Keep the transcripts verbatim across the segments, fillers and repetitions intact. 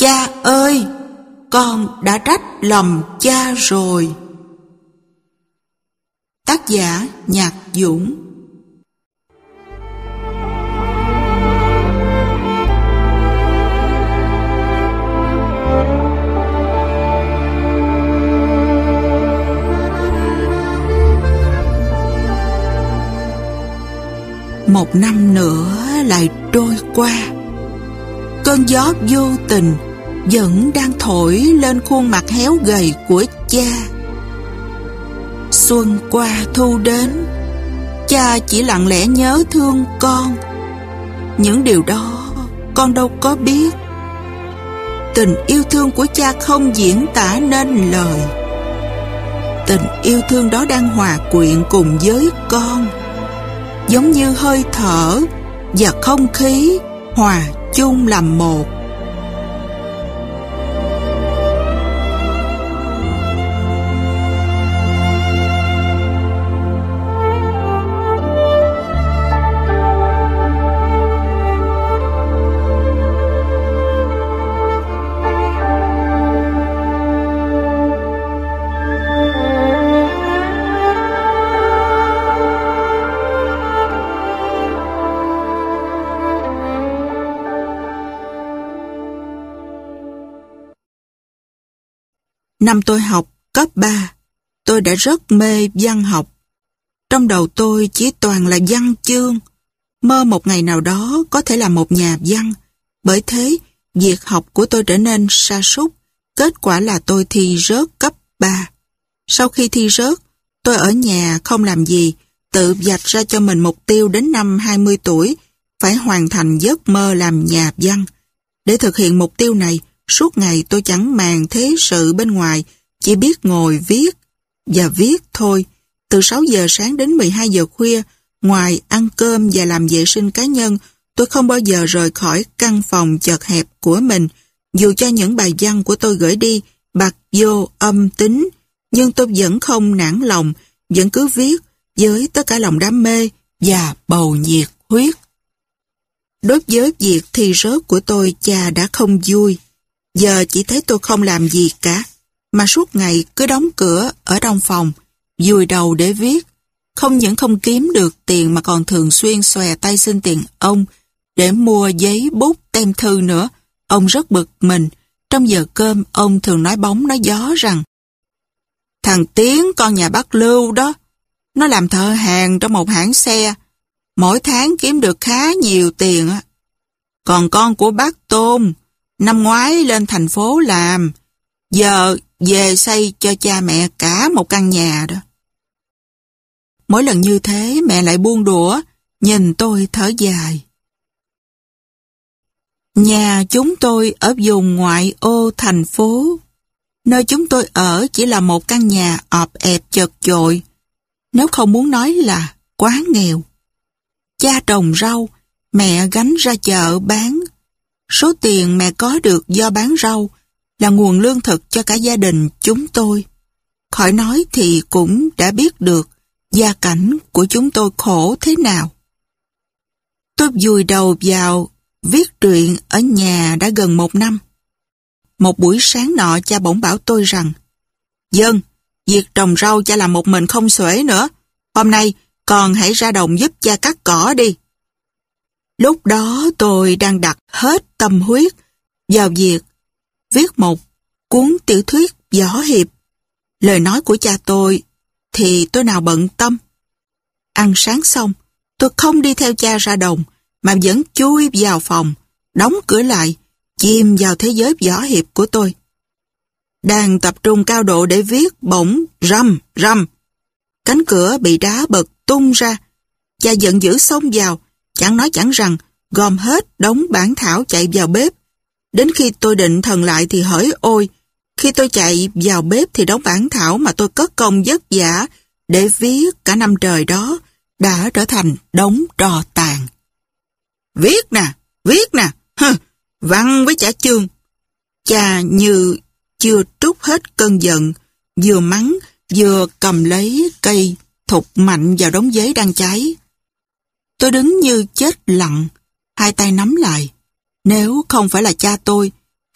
Cha ơi, con đã trách lầm cha rồi. Tác giả Nhạc Dũng. Một năm nữa lại trôi qua. Cơn gió vô tình vẫn đang thổi lên khuôn mặt héo gầy của cha. Xuân qua thu đến, cha chỉ lặng lẽ nhớ thương con. Những điều đó con đâu có biết. Tình yêu thương của cha không diễn tả nên lời. Tình yêu thương đó đang hòa quyện cùng với con, giống như hơi thở và không khí hòa chung làm một. Năm tôi học cấp ba, tôi đã rất mê văn học. Trong đầu tôi chỉ toàn là văn chương, mơ một ngày nào đó có thể là một nhà văn. Bởi thế, việc học của tôi trở nên sa sút. Kết quả là tôi thi rớt cấp ba. Sau khi thi rớt, tôi ở nhà không làm gì, tự vạch ra cho mình mục tiêu đến năm hai mươi tuổi, phải hoàn thành giấc mơ làm nhà văn. Để thực hiện mục tiêu này, suốt ngày tôi chẳng màng thế sự bên ngoài, chỉ biết ngồi viết và viết thôi. Từ sáu giờ sáng đến mười hai giờ khuya, ngoài ăn cơm và làm vệ sinh cá nhân, tôi không bao giờ rời khỏi căn phòng chật hẹp của mình. Dù cho những bài văn của tôi gửi đi bặt vô âm tính, nhưng tôi vẫn không nản lòng, vẫn cứ viết với tất cả lòng đam mê và bầu nhiệt huyết. Đối với việc thi rớt của tôi, cha đã không vui. Giờ chỉ thấy tôi không làm gì cả, mà suốt ngày cứ đóng cửa ở trong phòng, vùi đầu để viết. Không những không kiếm được tiền mà còn thường xuyên xòe tay xin tiền ông để mua giấy bút tem thư nữa. Ông rất bực mình. Trong giờ cơm, ông thường nói bóng nói gió rằng: "Thằng Tiến, con nhà bác Lưu đó, nó làm thợ hàn trong một hãng xe, mỗi tháng kiếm được khá nhiều tiền á. Còn con của bác Tôn, năm ngoái lên thành phố làm, giờ về xây cho cha mẹ cả một căn nhà đó." Mỗi lần như thế, mẹ lại buông đũa, nhìn tôi thở dài. Nhà chúng tôi ở vùng ngoại ô thành phố. Nơi chúng tôi ở chỉ là một căn nhà ọp ẹp chật chội, nếu không muốn nói là quá nghèo. Cha trồng rau, mẹ gánh ra chợ bán. Số tiền mẹ có được do bán rau là nguồn lương thực cho cả gia đình chúng tôi. Khỏi nói thì cũng đã biết được gia cảnh của chúng tôi khổ thế nào. Tôi vùi đầu vào viết truyện ở nhà đã gần một năm. Một buổi sáng nọ, cha bỗng bảo tôi rằng: "Dân, việc trồng rau cha làm một mình không xuể nữa. Hôm nay con hãy ra đồng giúp cha cắt cỏ đi." Lúc đó tôi đang đặt hết tâm huyết vào việc viết một cuốn tiểu thuyết võ hiệp. Lời nói của cha tôi thì tôi nào bận tâm. Ăn sáng xong, tôi không đi theo cha ra đồng, mà vẫn chui vào phòng, đóng cửa lại, chìm vào thế giới võ hiệp của tôi. Đang tập trung cao độ để viết, bỗng rầm rầm, cánh cửa bị đá bật tung ra. Cha giận dữ xông vào, chẳng nói chẳng rằng, gom hết đống bản thảo chạy vào bếp. Đến khi tôi định thần lại thì hỡi ôi, khi tôi chạy vào bếp thì đống bản thảo mà tôi cất công vất vả để viết cả năm trời đó đã trở thành đống tro tàn. "Viết nè, viết nè, hừ, văn với chả chương." Cha như chưa trút hết cơn giận, vừa mắng vừa cầm lấy cây thục mạnh vào đống giấy đang cháy. Tôi đứng như chết lặng, hai tay nắm lại. Nếu không phải là cha tôi,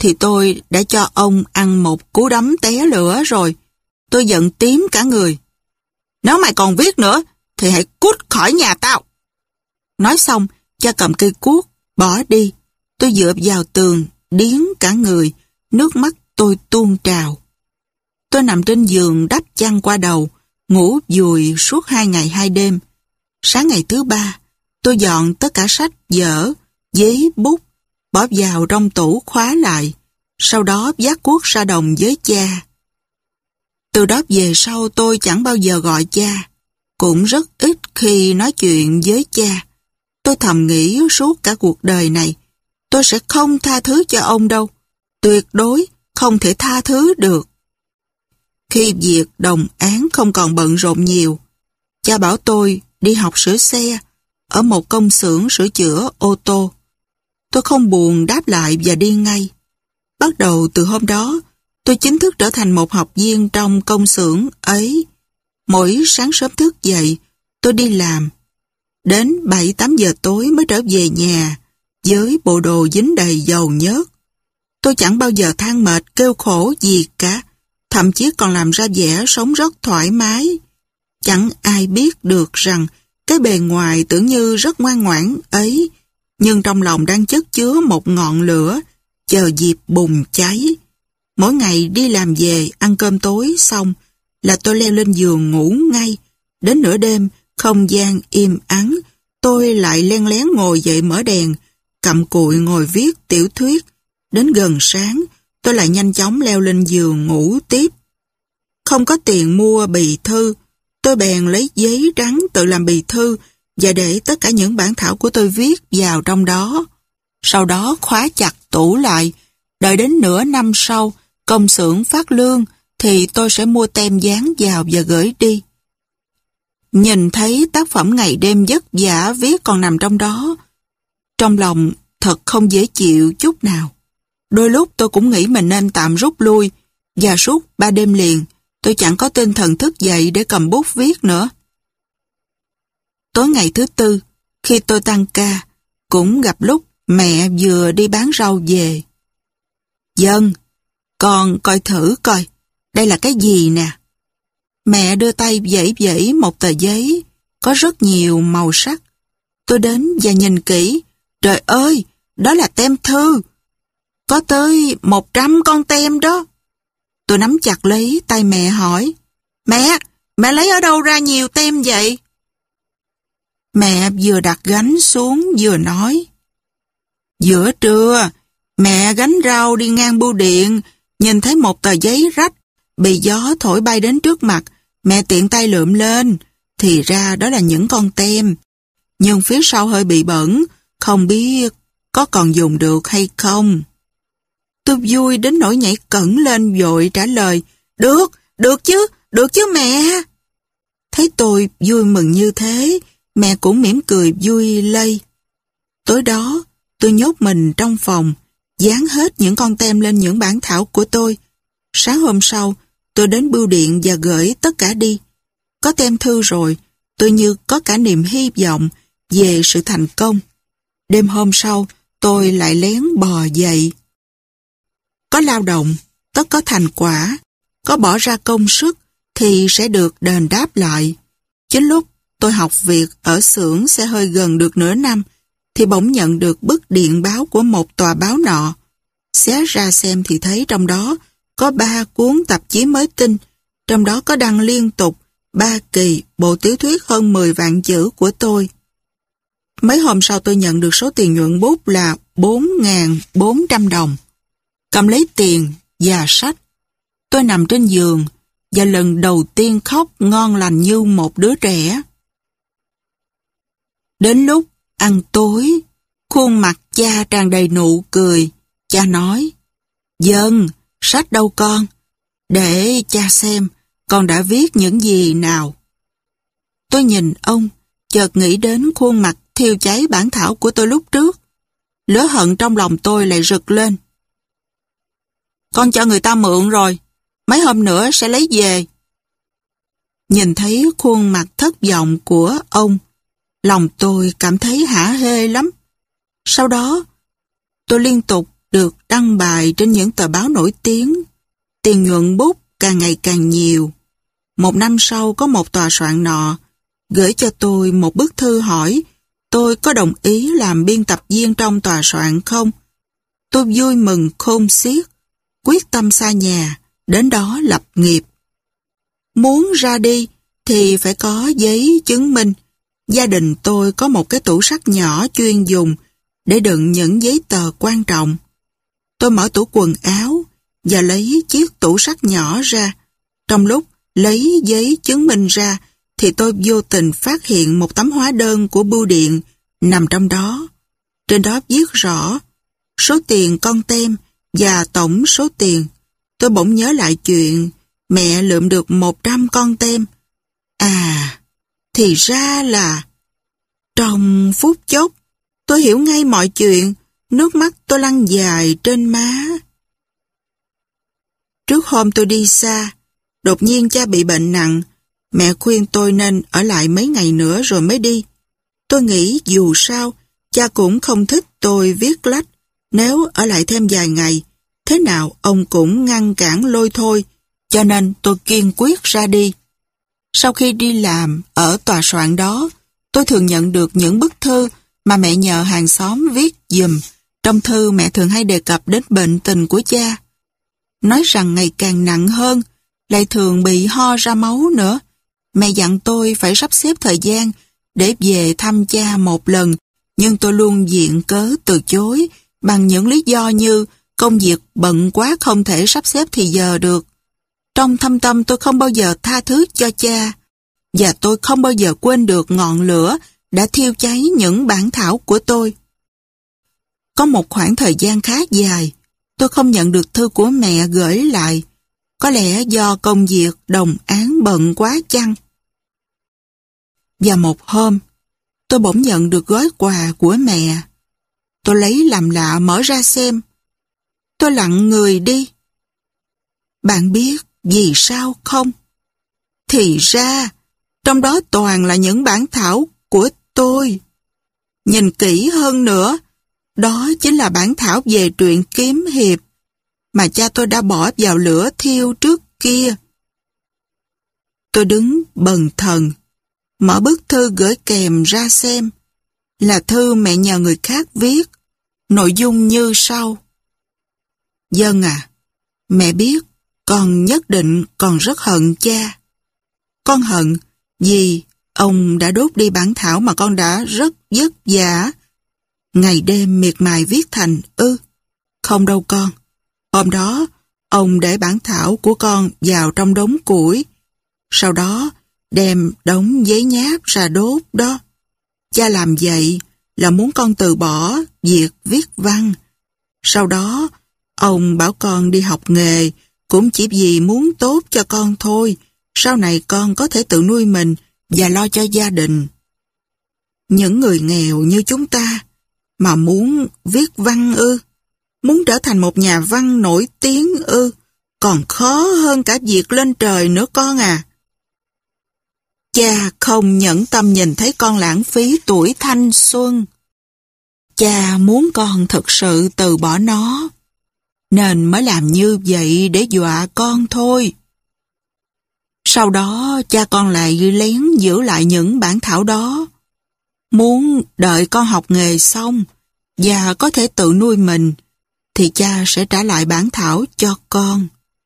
thì tôi đã cho ông ăn một cú đấm té lửa rồi. Tôi giận tím cả người. Nếu mày còn viết nữa, thì hãy cút khỏi nhà tao. Nói xong, cha cầm cây cuốc, bỏ đi. Tôi dựa vào tường, điếng cả người, nước mắt tôi tuôn trào. Tôi nằm trên giường đắp chăn qua đầu, ngủ vùi suốt hai ngày hai đêm. Sáng ngày thứ ba, tôi dọn tất cả sách, vở, giấy, bút, bỏ vào trong tủ khóa lại, sau đó vác cuốc ra đồng với cha. Từ đó về sau tôi chẳng bao giờ gọi cha, cũng rất ít khi nói chuyện với cha. Tôi thầm nghĩ suốt cả cuộc đời này, tôi sẽ không tha thứ cho ông đâu, tuyệt đối không thể tha thứ được. Khi việc đồng án không còn bận rộn nhiều, cha bảo tôi đi học sửa xe ở một công xưởng sửa chữa ô tô. Tôi không buồn đáp lại và đi ngay. Bắt đầu từ hôm đó, tôi chính thức trở thành một học viên trong công xưởng ấy. Mỗi sáng sớm thức dậy, tôi đi làm. Đến bảy tám giờ tối mới trở về nhà, với bộ đồ dính đầy dầu nhớt. Tôi chẳng bao giờ than mệt kêu khổ gì cả, thậm chí còn làm ra vẻ sống rất thoải mái. Chẳng ai biết được rằng cái bề ngoài tưởng như rất ngoan ngoãn ấy, nhưng trong lòng đang chất chứa một ngọn lửa, chờ dịp bùng cháy. Mỗi ngày đi làm về, ăn cơm tối xong, là tôi leo lên giường ngủ ngay. Đến nửa đêm, không gian im ắng, tôi lại len lén ngồi dậy mở đèn, cặm cụi ngồi viết tiểu thuyết. Đến gần sáng, tôi lại nhanh chóng leo lên giường ngủ tiếp. Không có tiền mua bì thư, tôi bèn lấy giấy trắng tự làm bì thư và để tất cả những bản thảo của tôi viết vào trong đó. Sau đó khóa chặt tủ lại, đợi đến nửa năm sau, công xưởng phát lương thì tôi sẽ mua tem dán vào và gửi đi. Nhìn thấy tác phẩm ngày đêm vất vả viết còn nằm trong đó, trong lòng thật không dễ chịu chút nào. Đôi lúc tôi cũng nghĩ mình nên tạm rút lui, và suốt ba đêm liền, tôi chẳng có tinh thần thức dậy để cầm bút viết nữa. Tối ngày thứ tư, khi tôi tăng ca, cũng gặp lúc mẹ vừa đi bán rau về. Dân, con coi thử coi, đây là cái gì nè. Mẹ đưa tay vẫy vẫy một tờ giấy, có rất nhiều màu sắc. Tôi đến và nhìn kỹ, trời ơi, đó là tem thư. Có tới một trăm con tem đó. Tôi nắm chặt lấy tay mẹ hỏi, Mẹ, mẹ lấy ở đâu ra nhiều tem vậy? Mẹ vừa đặt gánh xuống vừa nói, giữa trưa, mẹ gánh rau đi ngang bưu điện, nhìn thấy một tờ giấy rách, bị gió thổi bay đến trước mặt, mẹ tiện tay lượm lên, thì ra đó là những con tem. Nhưng phía sau hơi bị bẩn, không biết có còn dùng được hay không. Tôi vui đến nỗi nhảy cẫng lên vội trả lời, Được, được chứ, được chứ mẹ. Thấy tôi vui mừng như thế, mẹ cũng mỉm cười vui lây. Tối đó, tôi nhốt mình trong phòng, dán hết những con tem lên những bản thảo của tôi. Sáng hôm sau, tôi đến bưu điện và gửi tất cả đi. Có tem thư rồi, tôi như có cả niềm hy vọng về sự thành công. Đêm hôm sau, tôi lại lén bò dậy. Có lao động, tất có thành quả, có bỏ ra công sức thì sẽ được đền đáp lại. Chính lúc tôi học việc ở xưởng xe hơi gần được nửa năm, thì bỗng nhận được bức điện báo của một tòa báo nọ. Xé ra xem thì thấy trong đó có ba cuốn tạp chí mới tinh, trong đó có đăng liên tục ba kỳ bộ tiểu thuyết hơn mười vạn chữ của tôi. Mấy hôm sau tôi nhận được số tiền nhuận bút là bốn nghìn bốn trăm đồng. Cầm lấy tiền và sách, tôi nằm trên giường và lần đầu tiên khóc ngon lành như một đứa trẻ. Đến lúc ăn tối, khuôn mặt cha tràn đầy nụ cười. Cha nói, Dân, sách đâu con? Để cha xem, con đã viết những gì nào. Tôi nhìn ông, chợt nghĩ đến khuôn mặt thiêu cháy bản thảo của tôi lúc trước. Lửa hận trong lòng tôi lại rực lên. Con cho người ta mượn rồi, mấy hôm nữa sẽ lấy về. Nhìn thấy khuôn mặt thất vọng của ông, lòng tôi cảm thấy hả hê lắm. Sau đó, tôi liên tục được đăng bài trên những tờ báo nổi tiếng. Tiền nhuận bút càng ngày càng nhiều. Một năm sau có một tòa soạn nọ gửi cho tôi một bức thư hỏi tôi có đồng ý làm biên tập viên trong tòa soạn không. Tôi vui mừng khôn xiết, quyết tâm xa nhà, đến đó lập nghiệp. Muốn ra đi thì phải có giấy chứng minh. Gia đình tôi có một cái tủ sắt nhỏ chuyên dùng để đựng những giấy tờ quan trọng. Tôi mở tủ quần áo và lấy chiếc tủ sắt nhỏ ra. Trong lúc lấy giấy chứng minh ra thì tôi vô tình phát hiện một tấm hóa đơn của bưu điện nằm trong đó. Trên đó viết rõ số tiền con tem và tổng số tiền. Tôi bỗng nhớ lại chuyện mẹ lượm được một trăm con tem. À, thì ra là... Trong phút chốc, tôi hiểu ngay mọi chuyện, nước mắt tôi lăn dài trên má. Trước hôm tôi đi xa, đột nhiên cha bị bệnh nặng, mẹ khuyên tôi nên ở lại mấy ngày nữa rồi mới đi. Tôi nghĩ dù sao, cha cũng không thích tôi viết lách, nếu ở lại thêm vài ngày, thế nào ông cũng ngăn cản lôi thôi, cho nên tôi kiên quyết ra đi. Sau khi đi làm ở tòa soạn đó, tôi thường nhận được những bức thư mà mẹ nhờ hàng xóm viết giùm. Trong thư mẹ thường hay đề cập đến bệnh tình của cha. Nói rằng ngày càng nặng hơn, lại thường bị ho ra máu nữa. Mẹ dặn tôi phải sắp xếp thời gian để về thăm cha một lần, nhưng tôi luôn viện cớ từ chối bằng những lý do như công việc bận quá không thể sắp xếp thì giờ được. Trong thâm tâm tôi không bao giờ tha thứ cho cha, và tôi không bao giờ quên được ngọn lửa đã thiêu cháy những bản thảo của tôi. Có một khoảng thời gian khá dài, tôi không nhận được thư của mẹ gửi lại, có lẽ do công việc đồng án bận quá chăng. Và một hôm, tôi bỗng nhận được gói quà của mẹ. Tôi lấy làm lạ mở ra xem. Tôi lặng người đi. Bạn biết vì sao không? Thì ra, trong đó toàn là những bản thảo của tôi. Nhìn kỹ hơn nữa, đó chính là bản thảo về truyện kiếm hiệp mà cha tôi đã bỏ vào lửa thiêu trước kia. Tôi đứng bần thần, mở bức thư gửi kèm ra xem. Là thư mẹ nhờ người khác viết, nội dung như sau. Dân à, mẹ biết con nhất định còn rất hận cha. Con hận vì ông đã đốt đi bản thảo mà con đã rất vất vả ngày đêm miệt mài viết thành ư. Không đâu con. Hôm đó, ông để bản thảo của con vào trong đống củi. Sau đó, đem đống giấy nháp ra đốt đó. Cha làm vậy là muốn con từ bỏ việc viết văn. Sau đó, ông bảo con đi học nghề cũng chỉ vì muốn tốt cho con thôi. Sau này con có thể tự nuôi mình và lo cho gia đình. Những người nghèo như chúng ta mà muốn viết văn ư, muốn trở thành một nhà văn nổi tiếng ư, còn khó hơn cả việc lên trời nữa con à. Cha không nhẫn tâm nhìn thấy con lãng phí tuổi thanh xuân. Cha muốn con thực sự từ bỏ nó, nên mới làm như vậy để dọa con thôi. Sau đó cha con lại lén giữ lại những bản thảo đó, muốn đợi con học nghề xong và có thể tự nuôi mình, thì cha sẽ trả lại bản thảo cho con.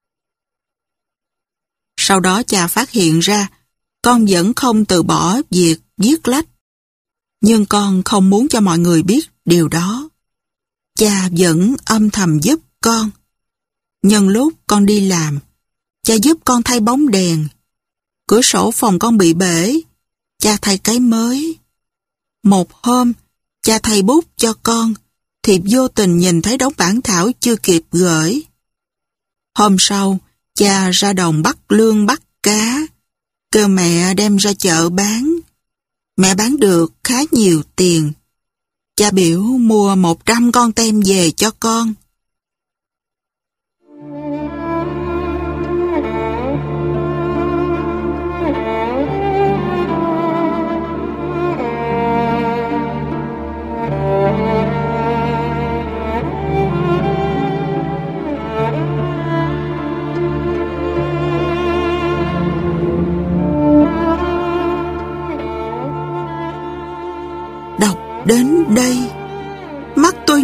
Sau đó cha phát hiện ra con vẫn không từ bỏ việc viết lách, nhưng con không muốn cho mọi người biết điều đó. Cha vẫn âm thầm giúp con. Nhân lúc con đi làm, cha giúp con thay bóng đèn. Cửa sổ phòng con bị bể, cha thay cái mới. Một hôm, cha thay bút cho con, thì vô tình nhìn thấy đống bản thảo chưa kịp gửi. Hôm sau, cha ra đồng bắt lương bắt cá, kêu mẹ đem ra chợ bán. Mẹ bán được khá nhiều tiền. Cha biểu mua một trăm con tem về cho con.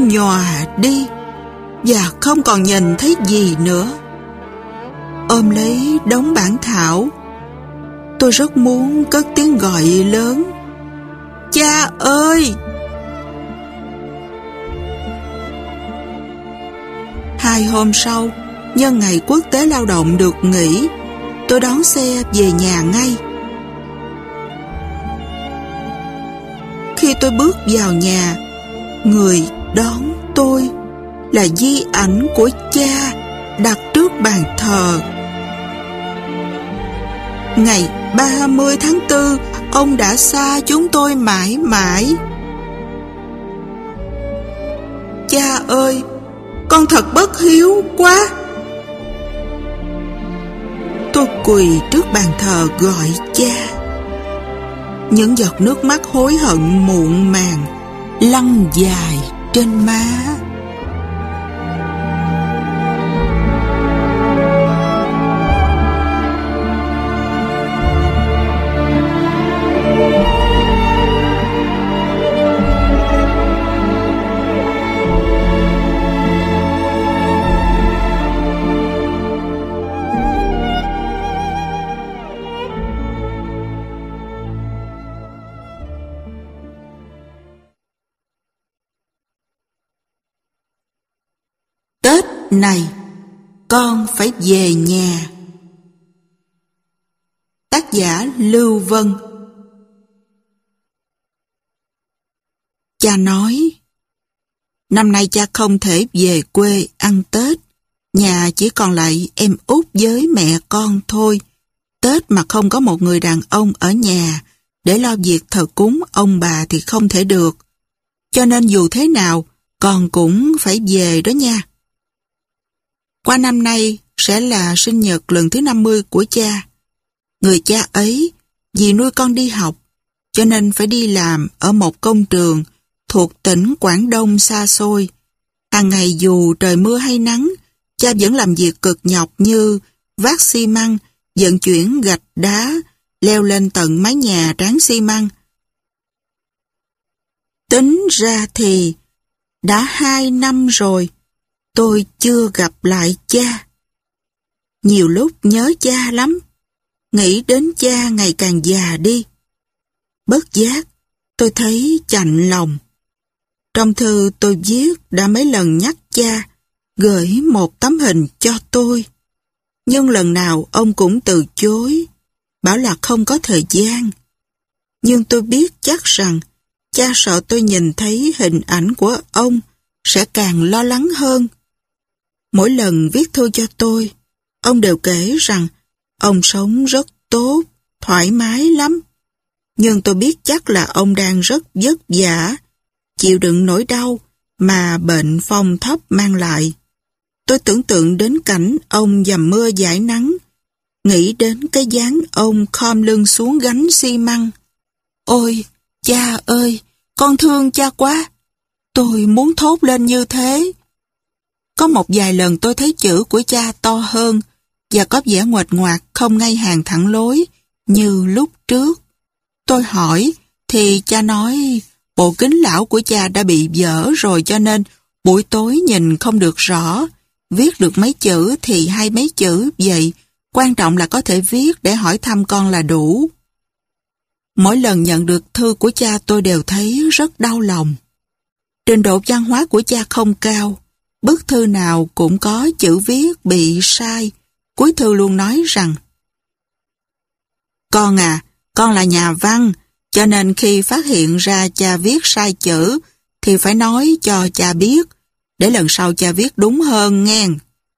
nhòa đi và không còn nhìn thấy gì nữa. Ôm lấy đống bản thảo, tôi rất muốn cất tiếng gọi lớn: Cha ơi! Hai hôm sau, nhân ngày Quốc tế Lao động được nghỉ, tôi đón xe về nhà ngay. Khi tôi bước vào nhà, người đón tôi là di ảnh của cha đặt trước bàn thờ. Ngày ba mươi tháng tư, ông đã xa chúng tôi mãi mãi. Cha ơi, con thật bất hiếu quá. Tôi quỳ trước bàn thờ gọi cha. Những giọt nước mắt hối hận muộn màng lăn dài trên má. Tết này, con phải về nhà. Tác giả Lưu Vân. Cha nói, năm nay cha không thể về quê ăn Tết. Nhà chỉ còn lại em út với mẹ con thôi. Tết mà không có một người đàn ông ở nhà để lo việc thờ cúng ông bà thì không thể được. Cho nên dù thế nào, con cũng phải về đó nha. Qua năm nay sẽ là sinh nhật lần thứ năm mươi của cha. Người cha ấy vì nuôi con đi học, cho nên phải đi làm ở một công trường thuộc tỉnh Quảng Đông xa xôi. Hàng ngày dù trời mưa hay nắng, cha vẫn làm việc cực nhọc như vác xi măng, vận chuyển gạch đá, leo lên tận mái nhà tráng xi măng. Tính ra thì đã hai năm rồi tôi chưa gặp lại cha. Nhiều lúc nhớ cha lắm, nghĩ đến cha ngày càng già đi. Bất giác, tôi thấy chạnh lòng. Trong thư tôi viết đã mấy lần nhắc cha gửi một tấm hình cho tôi. Nhưng lần nào ông cũng từ chối, bảo là không có thời gian. Nhưng tôi biết chắc rằng cha sợ tôi nhìn thấy hình ảnh của ông sẽ càng lo lắng hơn. Mỗi lần viết thư cho tôi, ông đều kể rằng ông sống rất tốt, thoải mái lắm. Nhưng tôi biết chắc là ông đang rất vất vả, chịu đựng nỗi đau mà bệnh phong thấp mang lại. Tôi tưởng tượng đến cảnh ông dầm mưa dãi nắng, nghĩ đến cái dáng ông khom lưng xuống gánh xi măng. Ôi, cha ơi, con thương cha quá. Tôi muốn thốt lên như thế. Có một vài lần tôi thấy chữ của cha to hơn và có vẻ nguệch ngoạc không ngay hàng thẳng lối như lúc trước. Tôi hỏi thì cha nói bộ kính lão của cha đã bị vỡ rồi cho nên buổi tối nhìn không được rõ. Viết được mấy chữ thì hay mấy chữ vậy. Quan trọng là có thể viết để hỏi thăm con là đủ. Mỗi lần nhận được thư của cha tôi đều thấy rất đau lòng. Trình độ văn hóa của cha không cao. Bức thư nào cũng có chữ viết bị sai. Cuối thư luôn nói rằng: Con à, con là nhà văn, cho nên khi phát hiện ra cha viết sai chữ thì phải nói cho cha biết, để lần sau cha viết đúng hơn nghen.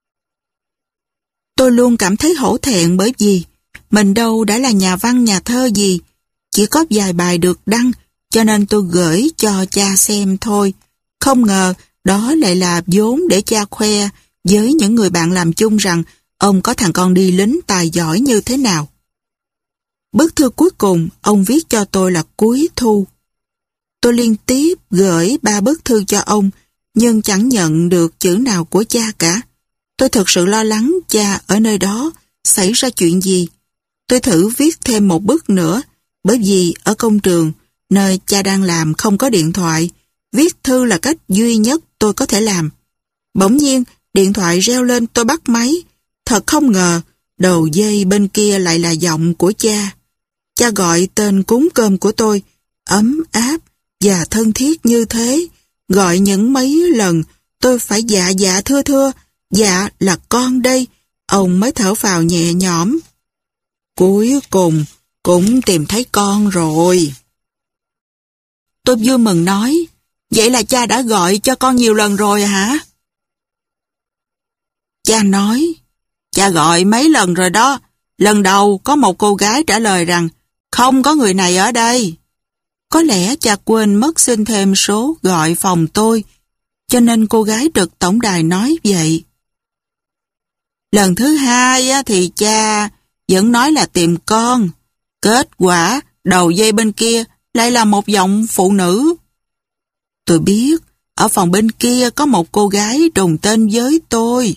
Tôi luôn cảm thấy hổ thẹn bởi vì mình đâu đã là nhà văn nhà thơ gì, chỉ có vài bài được đăng, cho nên tôi gửi cho cha xem thôi. Không ngờ đó lại là vốn để cha khoe với những người bạn làm chung rằng ông có thằng con đi lính tài giỏi như thế nào. Bức thư cuối cùng ông viết cho tôi là cuối thu. Tôi liên tiếp gửi ba bức thư cho ông, nhưng chẳng nhận được chữ nào của cha cả. Tôi thực sự lo lắng cha ở nơi đó xảy ra chuyện gì. Tôi thử viết thêm một bức nữa, bởi vì ở công trường, nơi cha đang làm không có điện thoại, viết thư là cách duy nhất tôi có thể làm. Bỗng nhiên, điện thoại reo lên, tôi bắt máy. Thật không ngờ, đầu dây bên kia lại là giọng của cha. Cha gọi tên cúng cơm của tôi, ấm áp và thân thiết như thế. Gọi những mấy lần, tôi phải dạ dạ thưa thưa, dạ là con đây. Ông mới thở phào nhẹ nhõm. Cuối cùng, cũng tìm thấy con rồi. Tôi vui mừng nói, vậy là cha đã gọi cho con nhiều lần rồi hả? Cha nói, cha gọi mấy lần rồi đó. Lần đầu có một cô gái trả lời rằng, không có người này ở đây. Có lẽ cha quên mất xin thêm số gọi phòng tôi, cho nên cô gái trực tổng đài nói vậy. Lần thứ hai thì cha vẫn nói là tìm con. Kết quả, đầu dây bên kia lại là một giọng phụ nữ. Tôi biết, ở phòng bên kia có một cô gái trùng tên với tôi.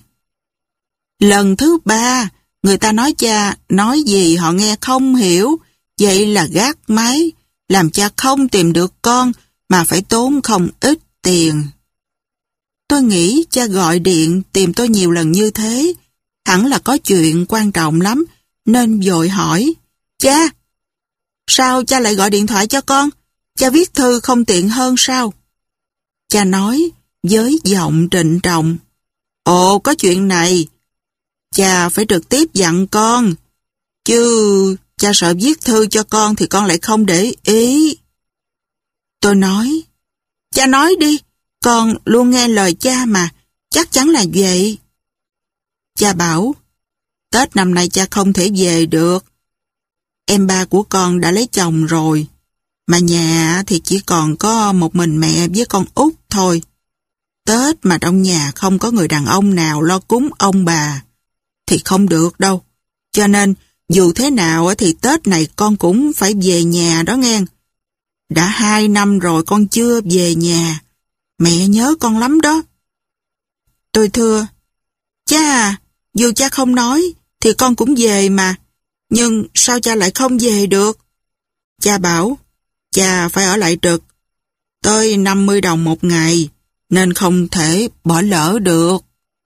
Lần thứ ba, người ta nói cha nói gì họ nghe không hiểu, vậy là gác máy, làm cha không tìm được con mà phải tốn không ít tiền. Tôi nghĩ cha gọi điện tìm tôi nhiều lần như thế, hẳn là có chuyện quan trọng lắm, nên vội hỏi, cha, sao cha lại gọi điện thoại cho con? Cha viết thư không tiện hơn sao? Cha nói với giọng trịnh trọng, ồ, có chuyện này, cha phải trực tiếp dặn con, chứ cha sợ viết thư cho con thì con lại không để ý. Tôi nói, cha nói đi, con luôn nghe lời cha mà, chắc chắn là vậy. Cha bảo, Tết năm nay cha không thể về được. Em ba của con đã lấy chồng rồi, mà nhà thì chỉ còn có một mình mẹ với con út thôi. Tết mà trong nhà không có người đàn ông nào lo cúng ông bà thì không được đâu. Cho nên dù thế nào thì Tết này con cũng phải về nhà đó nghe. Đã hai năm rồi con chưa về nhà. Mẹ nhớ con lắm đó. Tôi thưa, cha, dù cha không nói thì con cũng về mà. Nhưng sao cha lại không về được? Cha bảo, cha phải ở lại trực tới năm mươi đồng một ngày, nên không thể bỏ lỡ được.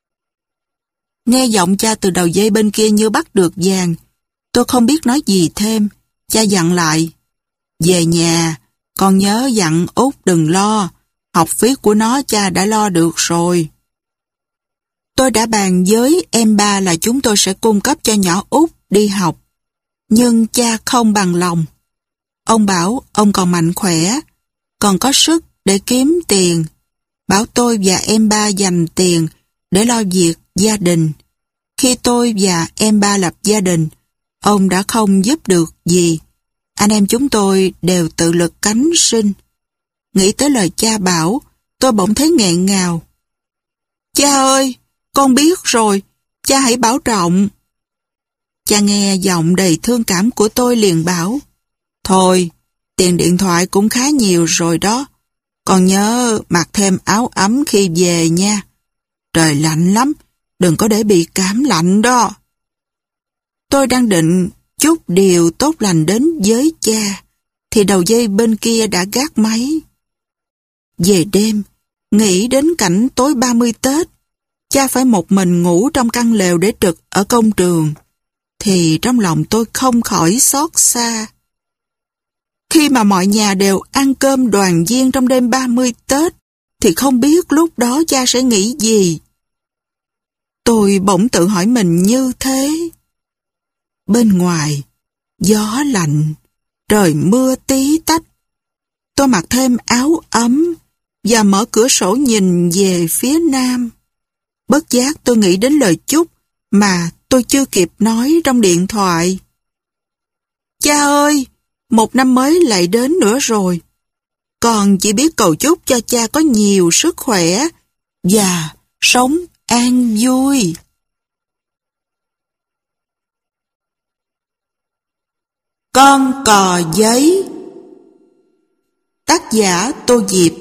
Nghe giọng cha từ đầu dây bên kia như bắt được vàng. Tôi không biết nói gì thêm. Cha dặn lại, về nhà, con nhớ dặn Út đừng lo, học phí của nó cha đã lo được rồi. Tôi đã bàn với em ba là chúng tôi sẽ cung cấp cho nhỏ Út đi học. Nhưng cha không bằng lòng. Ông bảo ông còn mạnh khỏe, còn có sức để kiếm tiền. Bảo tôi và em ba dành tiền để lo việc gia đình. Khi tôi và em ba lập gia đình, ông đã không giúp được gì. Anh em chúng tôi đều tự lực cánh sinh. Nghĩ tới lời cha bảo, tôi bỗng thấy nghẹn ngào. Cha ơi, con biết rồi, cha hãy bảo trọng. Cha nghe giọng đầy thương cảm của tôi liền bảo, thôi, tiền điện thoại cũng khá nhiều rồi đó. Con nhớ mặc thêm áo ấm khi về nha. Trời lạnh lắm, đừng có để bị cảm lạnh đó. Tôi đang định chúc điều tốt lành đến với cha, thì đầu dây bên kia đã gác máy. Về đêm, nghĩ đến cảnh tối ba mươi Tết, cha phải một mình ngủ trong căn lều để trực ở công trường, thì trong lòng tôi không khỏi xót xa. Khi mà mọi nhà đều ăn cơm đoàn viên trong đêm ba mươi Tết, thì không biết lúc đó cha sẽ nghĩ gì. Tôi bỗng tự hỏi mình như thế. Bên ngoài, gió lạnh, trời mưa tí tách. Tôi mặc thêm áo ấm và mở cửa sổ nhìn về phía nam. Bất giác tôi nghĩ đến lời chúc mà tôi chưa kịp nói trong điện thoại. Cha ơi, một năm mới lại đến nữa rồi. Con chỉ biết cầu chúc cho cha có nhiều sức khỏe và sống an vui. Con cò giấy. Tác giả Tô Diệp.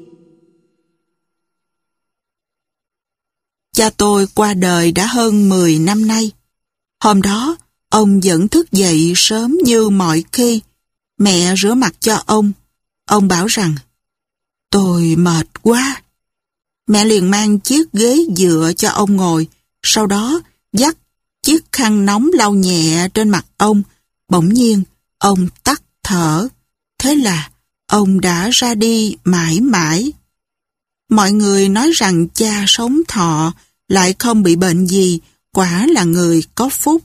Cha tôi qua đời đã hơn mười năm nay. Hôm đó, ông vẫn thức dậy sớm như mọi khi. Mẹ rửa mặt cho ông. Ông bảo rằng, tôi mệt quá. Mẹ liền mang chiếc ghế dựa cho ông ngồi, sau đó dắt chiếc khăn nóng lau nhẹ trên mặt ông. Bỗng nhiên, ông tắt thở. Thế là ông đã ra đi mãi mãi. Mọi người nói rằng cha sống thọ, lại không bị bệnh gì, quả là người có phúc.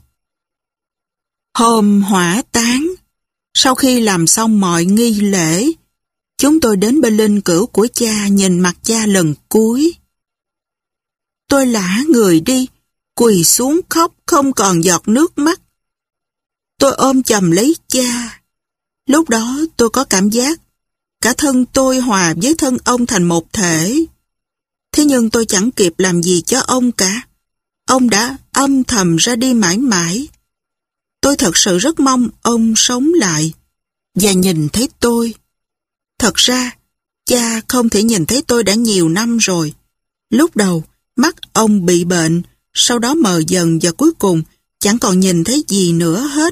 Hôm hỏa táng, sau khi làm xong mọi nghi lễ, chúng tôi đến bên linh cữu của cha nhìn mặt cha lần cuối. Tôi lả người đi, quỳ xuống khóc không còn giọt nước mắt. Tôi ôm chầm lấy cha. Lúc đó tôi có cảm giác cả thân tôi hòa với thân ông thành một thể. Thế nhưng tôi chẳng kịp làm gì cho ông cả. Ông đã âm thầm ra đi mãi mãi. Tôi thật sự rất mong ông sống lại và nhìn thấy tôi. Thật ra, cha không thể nhìn thấy tôi đã nhiều năm rồi. Lúc đầu, mắt ông bị bệnh, sau đó mờ dần và cuối cùng chẳng còn nhìn thấy gì nữa hết.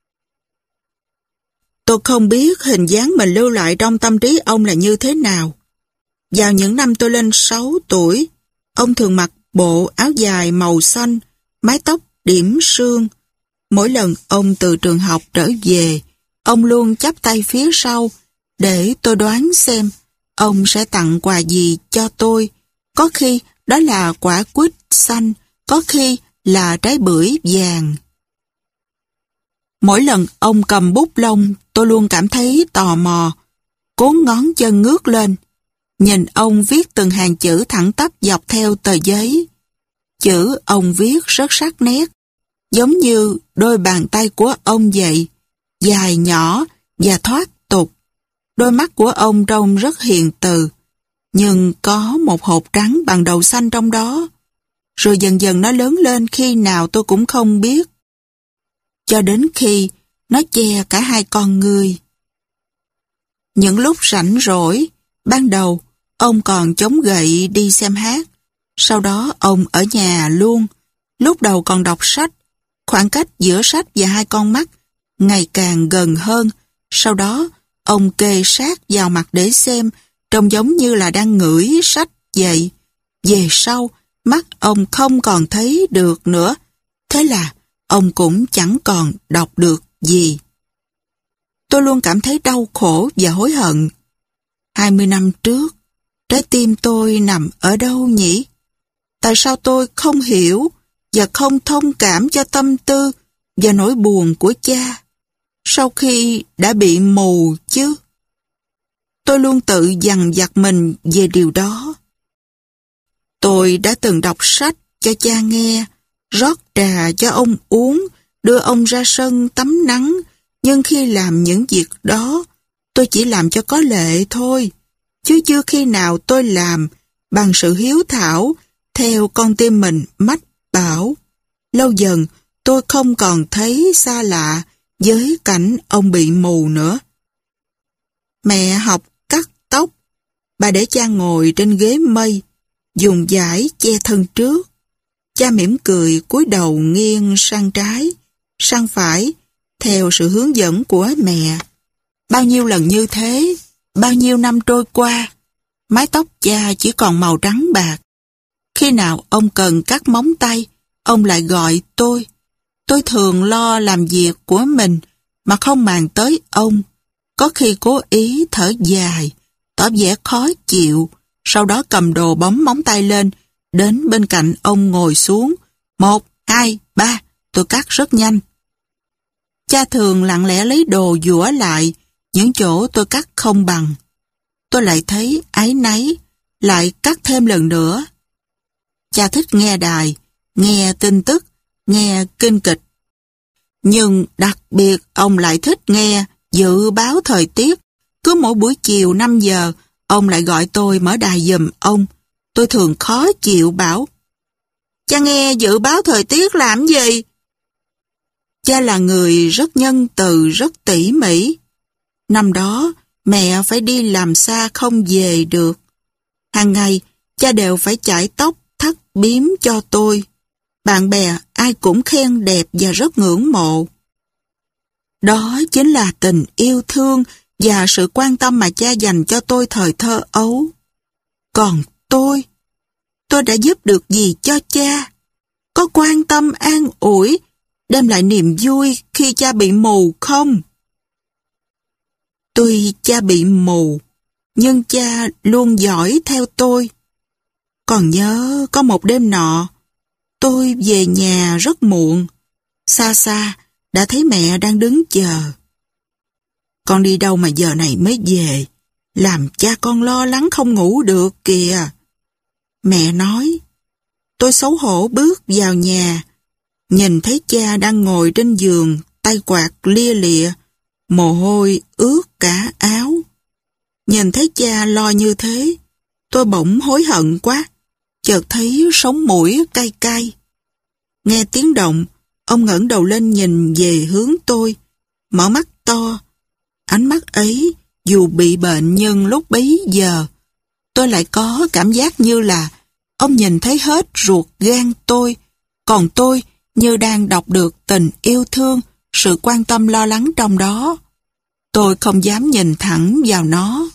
Tôi không biết hình dáng mình lưu lại trong tâm trí ông là như thế nào. Vào những năm tôi lên sáu tuổi, ông thường mặc bộ áo dài màu xanh, mái tóc điểm sương. Mỗi lần ông từ trường học trở về, ông luôn chắp tay phía sau để tôi đoán xem ông sẽ tặng quà gì cho tôi. Có khi đó là quả quýt xanh, có khi là trái bưởi vàng. Mỗi lần ông cầm bút lông, tôi luôn cảm thấy tò mò, cố ngón chân ngước lên, nhìn ông viết từng hàng chữ thẳng tắp dọc theo tờ giấy. Chữ ông viết rất sắc nét, giống như đôi bàn tay của ông vậy, dài nhỏ và thoát tục. Đôi mắt của ông trông rất hiền từ, nhưng có một hột trắng bằng đậu xanh trong đó. Rồi dần dần nó lớn lên khi nào tôi cũng không biết. Cho đến khi nó che cả hai con người. Những lúc rảnh rỗi, ban đầu ông còn chống gậy đi xem hát. Sau đó ông ở nhà luôn. Lúc đầu còn đọc sách. Khoảng cách giữa sách và hai con mắt ngày càng gần hơn. Sau đó ông kê sát vào mặt để xem, trông giống như là đang ngửi sách vậy. Về sau, mắt ông không còn thấy được nữa. Thế là ông cũng chẳng còn đọc được gì. Tôi luôn cảm thấy đau khổ và hối hận. Hai mươi năm trước, trái tim tôi nằm ở đâu nhỉ? Tại sao tôi không hiểu và không thông cảm cho tâm tư và nỗi buồn của cha sau khi đã bị mù chứ? Tôi luôn tự dằn vặt mình về điều đó. Tôi đã từng đọc sách cho cha nghe, rót trà cho ông uống, đưa ông ra sân tắm nắng, nhưng khi làm những việc đó, tôi chỉ làm cho có lệ thôi, chứ chưa khi nào tôi làm bằng sự hiếu thảo, theo con tim mình mách bảo. Lâu dần, tôi không còn thấy xa lạ với cảnh ông bị mù nữa. Mẹ học cắt tóc, bà để cha ngồi trên ghế mây, dùng dải che thân trước. Cha mỉm cười cúi đầu nghiêng sang trái, sang phải, theo sự hướng dẫn của mẹ. Bao nhiêu lần như thế, bao nhiêu năm trôi qua, mái tóc cha chỉ còn màu trắng bạc. Khi nào ông cần cắt móng tay, ông lại gọi tôi. Tôi thường lo làm việc của mình mà không màng tới ông. Có khi cố ý thở dài, tỏ vẻ khó chịu, sau đó cầm đồ bấm móng tay lên, đến bên cạnh ông ngồi xuống. Một, hai, ba, tôi cắt rất nhanh. Cha thường lặng lẽ lấy đồ dũa lại những chỗ tôi cắt không bằng. Tôi lại thấy áy náy, lại cắt thêm lần nữa. Cha thích nghe đài, nghe tin tức, nghe kinh kịch. Nhưng đặc biệt ông lại thích nghe dự báo thời tiết. Cứ mỗi buổi chiều năm giờ, ông lại gọi tôi mở đài giùm ông. Tôi thường khó chịu bảo: cha nghe dự báo thời tiết làm gì? Cha là người rất nhân từ, rất tỉ mỉ. Năm đó, mẹ phải đi làm xa không về được. Hàng ngày, cha đều phải chải tóc, thắt bím cho tôi. Bạn bè ai cũng khen đẹp và rất ngưỡng mộ. Đó chính là tình yêu thương và sự quan tâm mà cha dành cho tôi thời thơ ấu. Còn tôi, tôi đã giúp được gì cho cha? Có quan tâm an ủi, đem lại niềm vui khi cha bị mù không? Tuy cha bị mù, nhưng cha luôn dõi theo tôi. Còn nhớ có một đêm nọ, tôi về nhà rất muộn. Xa xa, đã thấy mẹ đang đứng chờ. Con đi đâu mà giờ này mới về? Làm cha con lo lắng không ngủ được kìa. Mẹ nói. Tôi xấu hổ bước vào nhà, nhìn thấy cha đang ngồi trên giường, tay quạt lia lịa, mồ hôi ướt cả áo. Nhìn thấy cha lo như thế, tôi bỗng hối hận quá, chợt thấy sống mũi cay cay. Nghe tiếng động, ông ngẩng đầu lên nhìn về hướng tôi, mở mắt to. Ánh mắt ấy, dù bị bệnh nhưng lúc bấy giờ, tôi lại có cảm giác như là ông nhìn thấy hết ruột gan tôi, còn tôi như đang đọc được tình yêu thương, sự quan tâm lo lắng trong đó. Tôi không dám nhìn thẳng vào nó.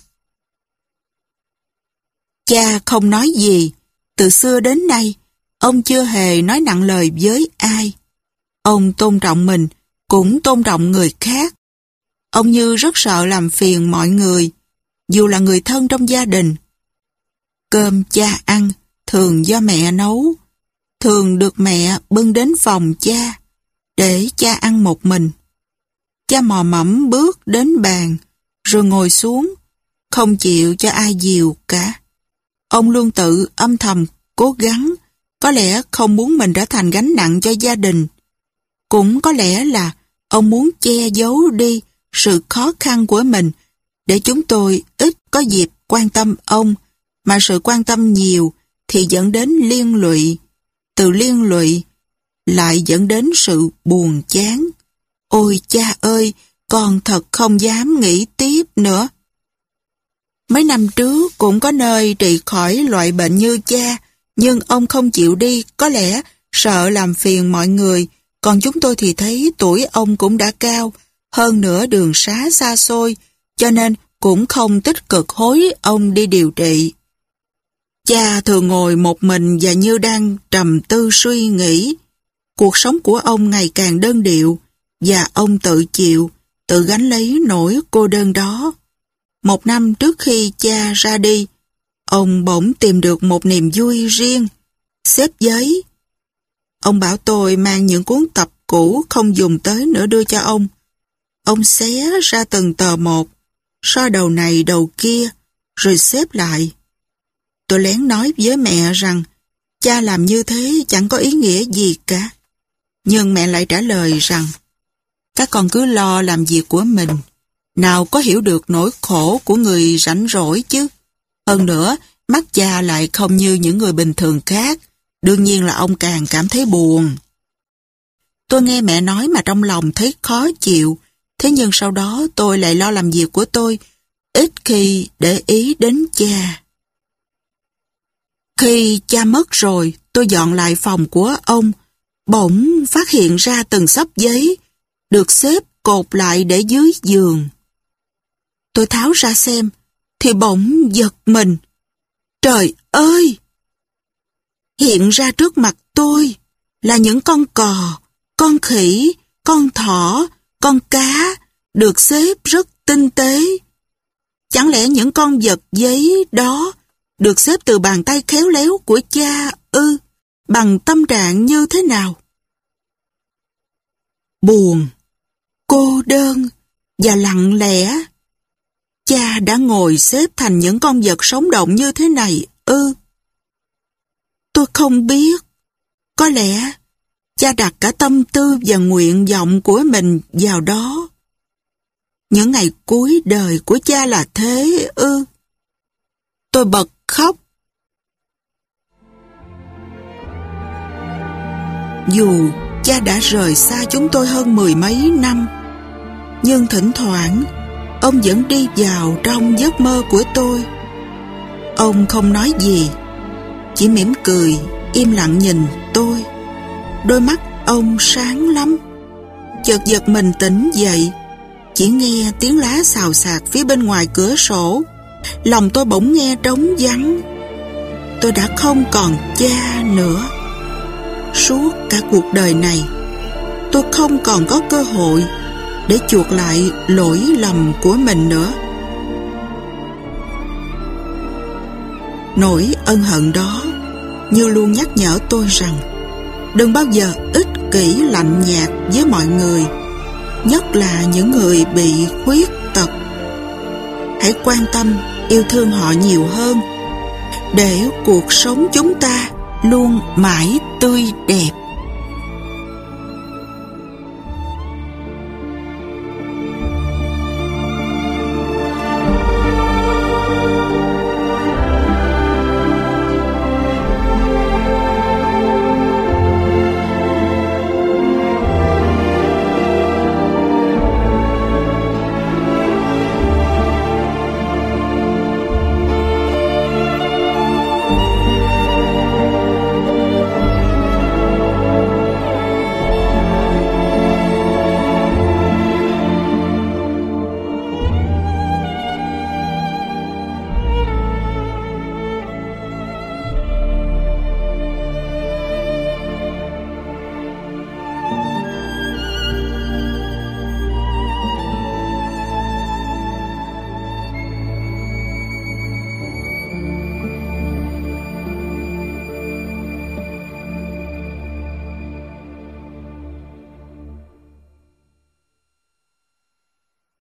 Cha không nói gì. Từ xưa đến nay, ông chưa hề nói nặng lời với ai. Ông tôn trọng mình, cũng tôn trọng người khác. Ông như rất sợ làm phiền mọi người, dù là người thân trong gia đình. Cơm cha ăn thường do mẹ nấu, thường được mẹ bưng đến phòng cha, để cha ăn một mình. Cha mò mẫm bước đến bàn, rồi ngồi xuống, không chịu cho ai dìu cả. Ông luôn tự âm thầm cố gắng, có lẽ không muốn mình trở thành gánh nặng cho gia đình. Cũng có lẽ là ông muốn che giấu đi sự khó khăn của mình, để chúng tôi ít có dịp quan tâm ông, mà sự quan tâm nhiều thì dẫn đến liên lụy, từ liên lụy lại dẫn đến sự buồn chán. Ôi cha ơi, con thật không dám nghĩ tiếp nữa. Mấy năm trước cũng có nơi trị khỏi loại bệnh như cha, nhưng ông không chịu đi, có lẽ sợ làm phiền mọi người, còn chúng tôi thì thấy tuổi ông cũng đã cao, hơn nữa đường xá xa xôi, cho nên cũng không tích cực hối ông đi điều trị. Cha thường ngồi một mình và như đang trầm tư suy nghĩ. Cuộc sống của ông ngày càng đơn điệu, và ông tự chịu, tự gánh lấy nỗi cô đơn đó. Một năm trước khi cha ra đi, ông bỗng tìm được một niềm vui riêng, xếp giấy. Ông bảo tôi mang những cuốn tập cũ không dùng tới nữa đưa cho ông. Ông xé ra từng tờ một, so đầu này đầu kia, rồi xếp lại. Tôi lén nói với mẹ rằng cha làm như thế chẳng có ý nghĩa gì cả. Nhưng mẹ lại trả lời rằng các con cứ lo làm việc của mình, nào có hiểu được nỗi khổ của người rảnh rỗi chứ. Hơn nữa, mắt cha lại không như những người bình thường khác, đương nhiên là ông càng cảm thấy buồn. Tôi nghe mẹ nói mà trong lòng thấy khó chịu, thế nhưng sau đó tôi lại lo làm việc của tôi, ít khi để ý đến cha. Khi cha mất rồi, tôi dọn lại phòng của ông, bỗng phát hiện ra từng xấp giấy, được xếp cột lại để dưới giường. Tôi tháo ra xem, thì bỗng giật mình. Trời ơi! Hiện ra trước mặt tôi là những con cò, con khỉ, con thỏ, con cá, được xếp rất tinh tế. Chẳng lẽ những con vật giấy đó được xếp từ bàn tay khéo léo của cha ư, bằng tâm trạng như thế nào? Buồn, cô đơn và lặng lẽ. Cha đã ngồi xếp thành những con vật sống động như thế này ư? Tôi không biết. Có lẽ cha đặt cả tâm tư và nguyện vọng của mình vào đó. Những ngày cuối đời của cha là thế ư? Tôi bật khóc. Dù cha đã rời xa chúng tôi hơn mười mấy năm, nhưng thỉnh thoảng ông vẫn đi vào trong giấc mơ của tôi. Ông không nói gì, chỉ mỉm cười, im lặng nhìn tôi. Đôi mắt ông sáng lắm. Chợt giật mình tỉnh dậy, chỉ nghe tiếng lá xào xạc phía bên ngoài cửa sổ. Lòng tôi bỗng nghe trống vắng. tôi đã không còn cha nữa. Suốt cả cuộc đời này, tôi không còn có cơ hội để chuộc lại lỗi lầm của mình nữa. Nỗi ân hận đó như luôn nhắc nhở tôi rằng đừng bao giờ ích kỷ lạnh nhạt với mọi người, nhất là những người bị khuyết tật. Hãy quan tâm, yêu thương họ nhiều hơn, để cuộc sống chúng ta luôn mãi tươi đẹp.